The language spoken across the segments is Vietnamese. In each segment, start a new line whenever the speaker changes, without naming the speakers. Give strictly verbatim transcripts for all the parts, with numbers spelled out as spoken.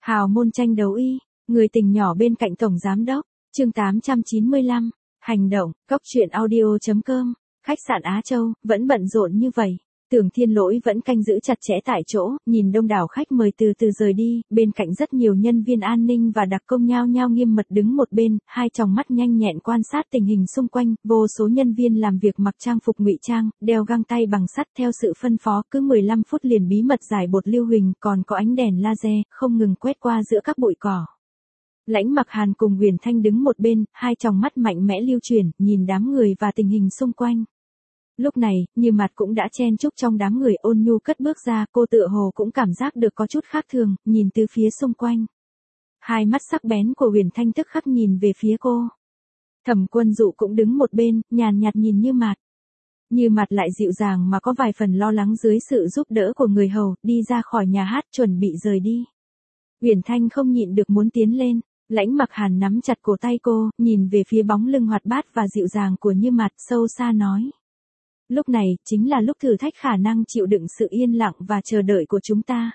Hào môn tranh đấu y, người tình nhỏ bên cạnh tổng giám đốc, chương tám trăm chín mươi lăm, hành động, cốc truyện audio.com, khách sạn Á Châu, vẫn bận rộn như vậy. Tưởng Thiên Lỗi vẫn canh giữ chặt chẽ tại chỗ, nhìn đông đảo khách mời từ từ rời đi, bên cạnh rất nhiều nhân viên an ninh và đặc công nhao nhao nghiêm mật đứng một bên, hai tròng mắt nhanh nhẹn quan sát tình hình xung quanh, vô số nhân viên làm việc mặc trang phục ngụy trang, đeo găng tay bằng sắt theo sự phân phó, cứ mười lăm phút liền bí mật giải bột lưu huỳnh, còn có ánh đèn laser, không ngừng quét qua giữa các bụi cỏ. Lãnh Mặc Hàn cùng Huyền Thanh đứng một bên, hai tròng mắt mạnh mẽ lưu chuyển, nhìn đám người và tình hình xung quanh. Lúc này, Như Mạt cũng đã chen chúc trong đám người, ôn nhu cất bước ra, cô tựa hồ cũng cảm giác được có chút khác thường, nhìn từ phía xung quanh. Hai mắt sắc bén của Huyền Thanh tức khắc nhìn về phía cô. Thẩm Quân Dụ cũng đứng một bên, nhàn nhạt nhìn Như Mạt. Như Mạt lại dịu dàng mà có vài phần lo lắng dưới sự giúp đỡ của người hầu, đi ra khỏi nhà hát chuẩn bị rời đi. Huyền Thanh không nhịn được muốn tiến lên. Lãnh Mặc Hàn nắm chặt cổ tay cô, nhìn về phía bóng lưng hoạt bát và dịu dàng của Như Mạt, sâu xa nói. Lúc này, chính là lúc thử thách khả năng chịu đựng sự yên lặng và chờ đợi của chúng ta.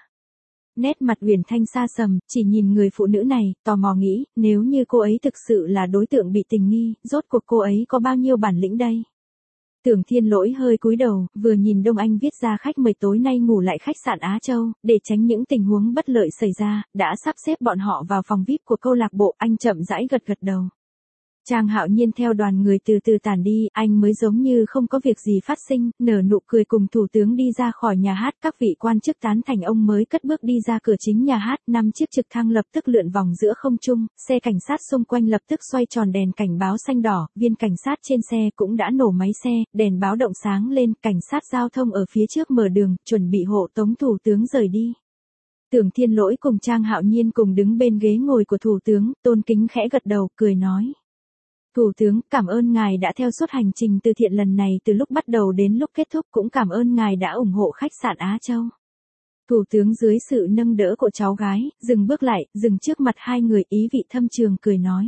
Nét mặt Huyền Thanh xa sầm, chỉ nhìn người phụ nữ này, tò mò nghĩ, nếu như cô ấy thực sự là đối tượng bị tình nghi, rốt cuộc cô ấy có bao nhiêu bản lĩnh đây? Tưởng Thiên Lỗi hơi cúi đầu, vừa nhìn Đông Anh viết ra khách mời tối nay ngủ lại khách sạn Á Châu, để tránh những tình huống bất lợi xảy ra, đã sắp xếp bọn họ vào phòng vi ai pi của câu lạc bộ, anh chậm rãi gật gật đầu. Trang Hạo Nhiên theo đoàn người từ từ tản đi, anh mới giống như không có việc gì phát sinh, nở nụ cười cùng thủ tướng đi ra khỏi nhà hát, các vị quan chức tán thành ông mới cất bước đi ra cửa chính nhà hát, năm chiếc trực thăng lập tức lượn vòng giữa không trung, xe cảnh sát xung quanh lập tức xoay tròn đèn cảnh báo xanh đỏ, viên cảnh sát trên xe cũng đã nổ máy xe, đèn báo động sáng lên, cảnh sát giao thông ở phía trước mở đường, chuẩn bị hộ tống thủ tướng rời đi. Tưởng Thiên Lỗi cùng Trang Hạo Nhiên cùng đứng bên ghế ngồi của thủ tướng, tôn kính khẽ gật đầu, cười nói. Thủ tướng, cảm ơn ngài đã theo suốt hành trình từ thiện lần này từ lúc bắt đầu đến lúc kết thúc, cũng cảm ơn ngài đã ủng hộ khách sạn Á Châu. Thủ tướng dưới sự nâng đỡ của cháu gái, dừng bước lại, dừng trước mặt hai người, ý vị thâm trường cười nói.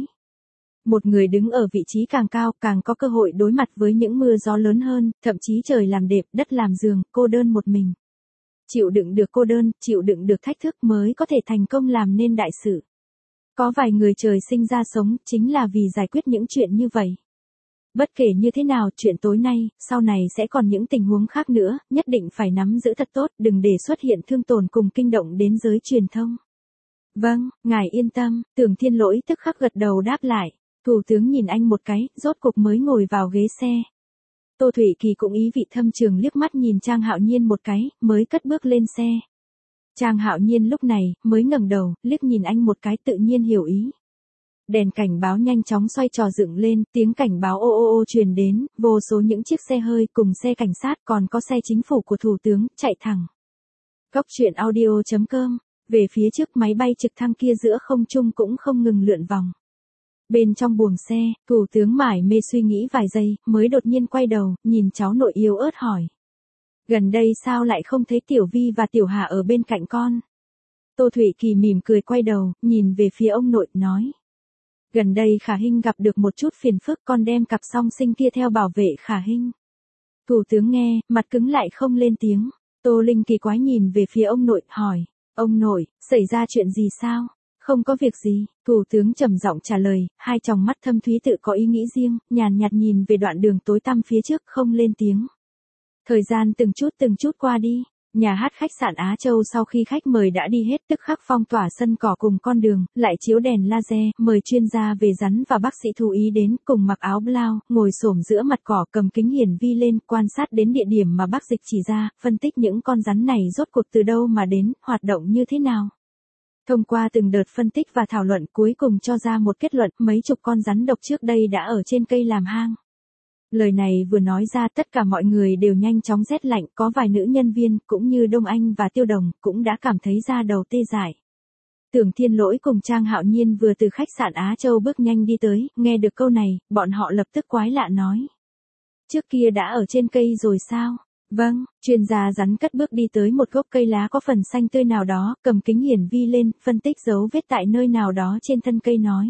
Một người đứng ở vị trí càng cao, càng có cơ hội đối mặt với những mưa gió lớn hơn, thậm chí trời làm đệm, đất làm giường, cô đơn một mình. Chịu đựng được cô đơn, chịu đựng được thách thức mới có thể thành công làm nên đại sự. Có vài người trời sinh ra sống, chính là vì giải quyết những chuyện như vậy. Bất kể như thế nào, chuyện tối nay, sau này sẽ còn những tình huống khác nữa, nhất định phải nắm giữ thật tốt, đừng để xuất hiện thương tổn cùng kinh động đến giới truyền thông. Vâng, ngài yên tâm, Tưởng Thiên Lỗi tức khắc gật đầu đáp lại. Thủ tướng nhìn anh một cái, rốt cục mới ngồi vào ghế xe. Tô Thủy Kỳ cũng ý vị thâm trường liếc mắt nhìn Trang Hạo Nhiên một cái, mới cất bước lên xe. Trang Hạo Nhiên lúc này, mới ngẩng đầu, liếc nhìn anh một cái, tự nhiên hiểu ý. Đèn cảnh báo nhanh chóng xoay trò dựng lên, tiếng cảnh báo ô ô ô truyền đến, vô số những chiếc xe hơi cùng xe cảnh sát, còn có xe chính phủ của thủ tướng, chạy thẳng. Cốc truyện audio.com, về phía trước máy bay trực thăng kia giữa không trung cũng không ngừng lượn vòng. Bên trong buồng xe, thủ tướng mải mê suy nghĩ vài giây, mới đột nhiên quay đầu, nhìn cháu nội yếu ớt hỏi. Gần đây sao lại không thấy Tiểu Vi và Tiểu Hà ở bên cạnh con? Tô Thủy Kỳ mỉm cười quay đầu, nhìn về phía ông nội, nói. Gần đây Khả Hinh gặp được một chút phiền phức, con đem cặp song sinh kia theo bảo vệ Khả Hinh. Thủ tướng nghe, mặt cứng lại không lên tiếng. Tô Linh kỳ quái nhìn về phía ông nội, hỏi. Ông nội, xảy ra chuyện gì sao? Không có việc gì, thủ tướng trầm giọng trả lời, hai tròng mắt thâm thúy tự có ý nghĩ riêng, nhàn nhạt nhìn về đoạn đường tối tăm phía trước, không lên tiếng. Thời gian từng chút từng chút qua đi, nhà hát khách sạn Á Châu sau khi khách mời đã đi hết tức khắc phong tỏa sân cỏ cùng con đường, lại chiếu đèn laser, mời chuyên gia về rắn và bác sĩ thú y đến, cùng mặc áo blau, ngồi xổm giữa mặt cỏ cầm kính hiển vi lên, quan sát đến địa điểm mà bác dịch chỉ ra, phân tích những con rắn này rốt cuộc từ đâu mà đến, hoạt động như thế nào. Thông qua từng đợt phân tích và thảo luận cuối cùng cho ra một kết luận, mấy chục con rắn độc trước đây đã ở trên cây làm hang. Lời này vừa nói ra tất cả mọi người đều nhanh chóng rét lạnh, có vài nữ nhân viên, cũng như Đông Anh và Tiêu Đồng, cũng đã cảm thấy da đầu tê dại. Tưởng Thiên Lỗi cùng Trang Hạo Nhiên vừa từ khách sạn Á Châu bước nhanh đi tới, nghe được câu này, bọn họ lập tức quái lạ nói. Trước kia đã ở trên cây rồi sao? Vâng, chuyên gia rắn cất bước đi tới một gốc cây lá có phần xanh tươi nào đó, cầm kính hiển vi lên, phân tích dấu vết tại nơi nào đó trên thân cây nói.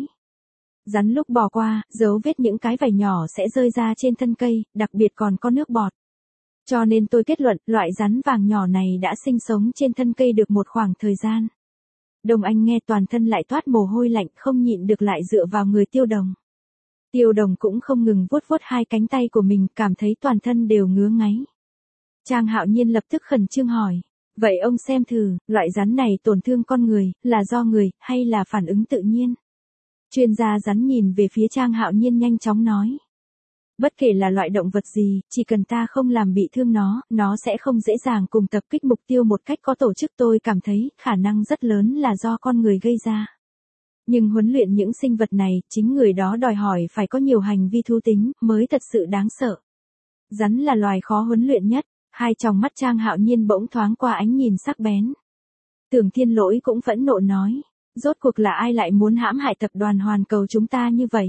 Rắn lúc bò qua, dấu vết những cái vảy nhỏ sẽ rơi ra trên thân cây, đặc biệt còn có nước bọt. Cho nên tôi kết luận, loại rắn vàng nhỏ này đã sinh sống trên thân cây được một khoảng thời gian. Đông Anh nghe toàn thân lại toát mồ hôi lạnh, không nhịn được lại dựa vào người Tiêu Đồng. Tiêu Đồng cũng không ngừng vuốt vuốt hai cánh tay của mình, cảm thấy toàn thân đều ngứa ngáy. Trang Hạo Nhiên lập tức khẩn trương hỏi, vậy ông xem thử, loại rắn này tổn thương con người, là do người, hay là phản ứng tự nhiên? Chuyên gia rắn nhìn về phía Trang Hạo Nhiên nhanh chóng nói. Bất kể là loại động vật gì, chỉ cần ta không làm bị thương nó, nó sẽ không dễ dàng cùng tập kích mục tiêu một cách có tổ chức. Tôi cảm thấy, khả năng rất lớn là do con người gây ra. Nhưng huấn luyện những sinh vật này, chính người đó đòi hỏi phải có nhiều hành vi thú tính, mới thật sự đáng sợ. Rắn là loài khó huấn luyện nhất, hai tròng mắt Trang Hạo Nhiên bỗng thoáng qua ánh nhìn sắc bén. Tưởng Thiên Lỗi cũng phẫn nộ nói, rốt cuộc là ai lại muốn hãm hại tập đoàn Hoàn Cầu chúng ta như vậy?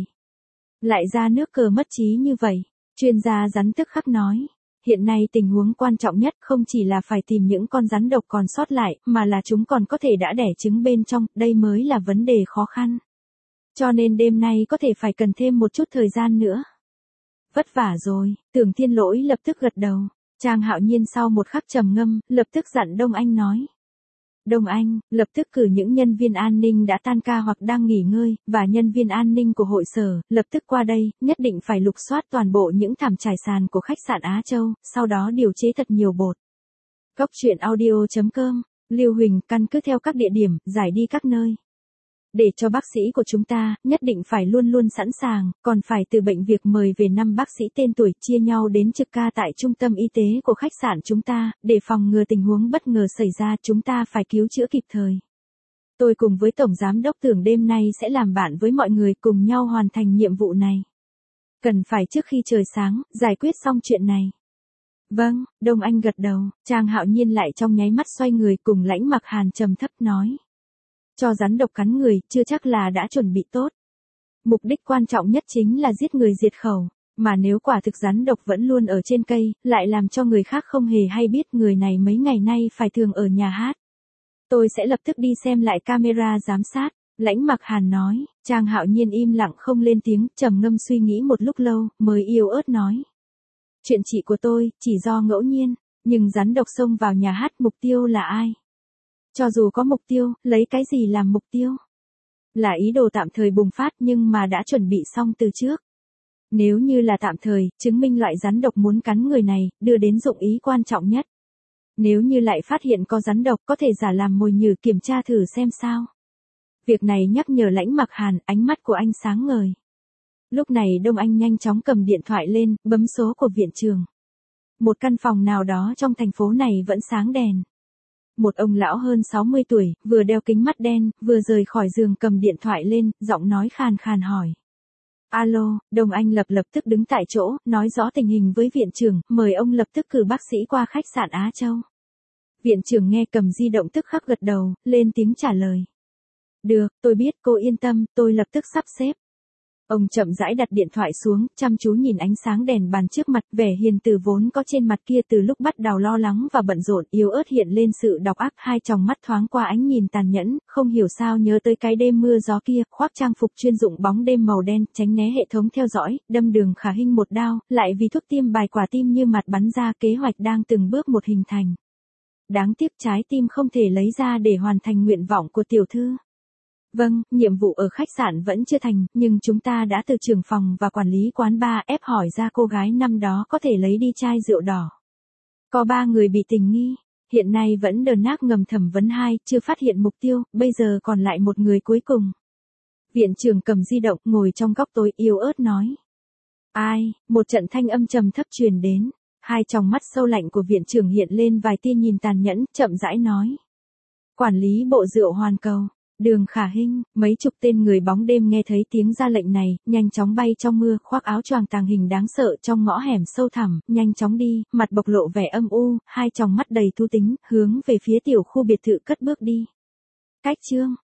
Lại ra nước cờ mất trí như vậy, chuyên gia rắn tức khắc nói. Hiện nay tình huống quan trọng nhất không chỉ là phải tìm những con rắn độc còn sót lại, mà là chúng còn có thể đã đẻ trứng bên trong, đây mới là vấn đề khó khăn. Cho nên đêm nay có thể phải cần thêm một chút thời gian nữa. Vất vả rồi, Tưởng Thiên Lỗi lập tức gật đầu. Trang Hạo Nhiên sau một khắc trầm ngâm, lập tức dặn Đông Anh nói. Đông Anh, lập tức cử những nhân viên an ninh đã tan ca hoặc đang nghỉ ngơi, và nhân viên an ninh của hội sở, lập tức qua đây, nhất định phải lục soát toàn bộ những thảm trải sàn của khách sạn Á Châu, sau đó điều chế thật nhiều bột. Cốc truyện audio chấm com, Lưu Huỳnh, căn cứ theo các địa điểm, giải đi các nơi. Để cho bác sĩ của chúng ta, nhất định phải luôn luôn sẵn sàng, còn phải từ bệnh việc mời về năm bác sĩ tên tuổi chia nhau đến trực ca tại trung tâm y tế của khách sạn chúng ta, để phòng ngừa tình huống bất ngờ xảy ra, chúng ta phải cứu chữa kịp thời. Tôi cùng với Tổng Giám Đốc Tưởng đêm nay sẽ làm bạn với mọi người cùng nhau hoàn thành nhiệm vụ này. Cần phải trước khi trời sáng, giải quyết xong chuyện này. Vâng, Đông Anh gật đầu, Trang Hạo Nhiên lại trong nháy mắt xoay người cùng Lãnh Mặc Hàn trầm thấp nói. Cho rắn độc cắn người, chưa chắc là đã chuẩn bị tốt. Mục đích quan trọng nhất chính là giết người diệt khẩu, mà nếu quả thực rắn độc vẫn luôn ở trên cây, lại làm cho người khác không hề hay biết, người này mấy ngày nay phải thường ở nhà hát. Tôi sẽ lập tức đi xem lại camera giám sát, Lãnh Mặc Hàn nói. Trang Hạo Nhiên im lặng không lên tiếng, trầm ngâm suy nghĩ một lúc lâu, mới yếu ớt nói. Chuyện chị của tôi, chỉ do ngẫu nhiên, nhưng rắn độc xông vào nhà hát, mục tiêu là ai? Cho dù có mục tiêu, lấy cái gì làm mục tiêu? Là ý đồ tạm thời bùng phát nhưng mà đã chuẩn bị xong từ trước. Nếu như là tạm thời, chứng minh loại rắn độc muốn cắn người này, đưa đến dụng ý quan trọng nhất. Nếu như lại phát hiện có rắn độc, có thể giả làm mồi nhử, kiểm tra thử xem sao. Việc này nhắc nhở Lãnh Mặc Hàn, ánh mắt của anh sáng ngời. Lúc này Đông Anh nhanh chóng cầm điện thoại lên, bấm số của viện trưởng. Một căn phòng nào đó trong thành phố này vẫn sáng đèn. Một ông lão hơn sáu mươi tuổi, vừa đeo kính mắt đen, vừa rời khỏi giường cầm điện thoại lên, giọng nói khàn khàn hỏi. Alo, Đông Anh lập lập tức đứng tại chỗ, nói rõ tình hình với viện trưởng, mời ông lập tức cử bác sĩ qua khách sạn Á Châu. Viện trưởng nghe cầm di động tức khắc gật đầu, lên tiếng trả lời. Được, tôi biết, cô yên tâm, tôi lập tức sắp xếp. Ông chậm rãi đặt điện thoại xuống, chăm chú nhìn ánh sáng đèn bàn trước mặt, vẻ hiền từ vốn có trên mặt kia từ lúc bắt đầu lo lắng và bận rộn, yếu ớt hiện lên sự độc ác, hai tròng mắt thoáng qua ánh nhìn tàn nhẫn, không hiểu sao nhớ tới cái đêm mưa gió kia, khoác trang phục chuyên dụng bóng đêm màu đen, tránh né hệ thống theo dõi, đâm Đường Khả Hinh một đao, lại vì thuốc tiêm bài quả tim như mặt bắn ra, kế hoạch đang từng bước một hình thành. Đáng tiếc trái tim không thể lấy ra để hoàn thành nguyện vọng của tiểu thư. Vâng, nhiệm vụ ở khách sạn vẫn chưa thành, nhưng chúng ta đã từ trưởng phòng và quản lý quán bar ép hỏi ra cô gái năm đó có thể lấy đi chai rượu đỏ. Có ba người bị tình nghi, hiện nay vẫn đờ nác ngầm thẩm vấn hai, chưa phát hiện mục tiêu, bây giờ còn lại một người cuối cùng. Viện trưởng cầm di động, ngồi trong góc tối, yếu ớt nói. Ai, một trận thanh âm trầm thấp truyền đến, hai tròng mắt sâu lạnh của viện trưởng hiện lên vài tia nhìn tàn nhẫn, chậm rãi nói. Quản lý bộ rượu Hoàn Cầu. Đường Khả Hinh, mấy chục tên người bóng đêm nghe thấy tiếng ra lệnh này, nhanh chóng bay trong mưa, khoác áo choàng tàng hình đáng sợ trong ngõ hẻm sâu thẳm, nhanh chóng đi, mặt bộc lộ vẻ âm u, hai tròng mắt đầy thú tính, hướng về phía tiểu khu biệt thự cất bước đi. Cách chương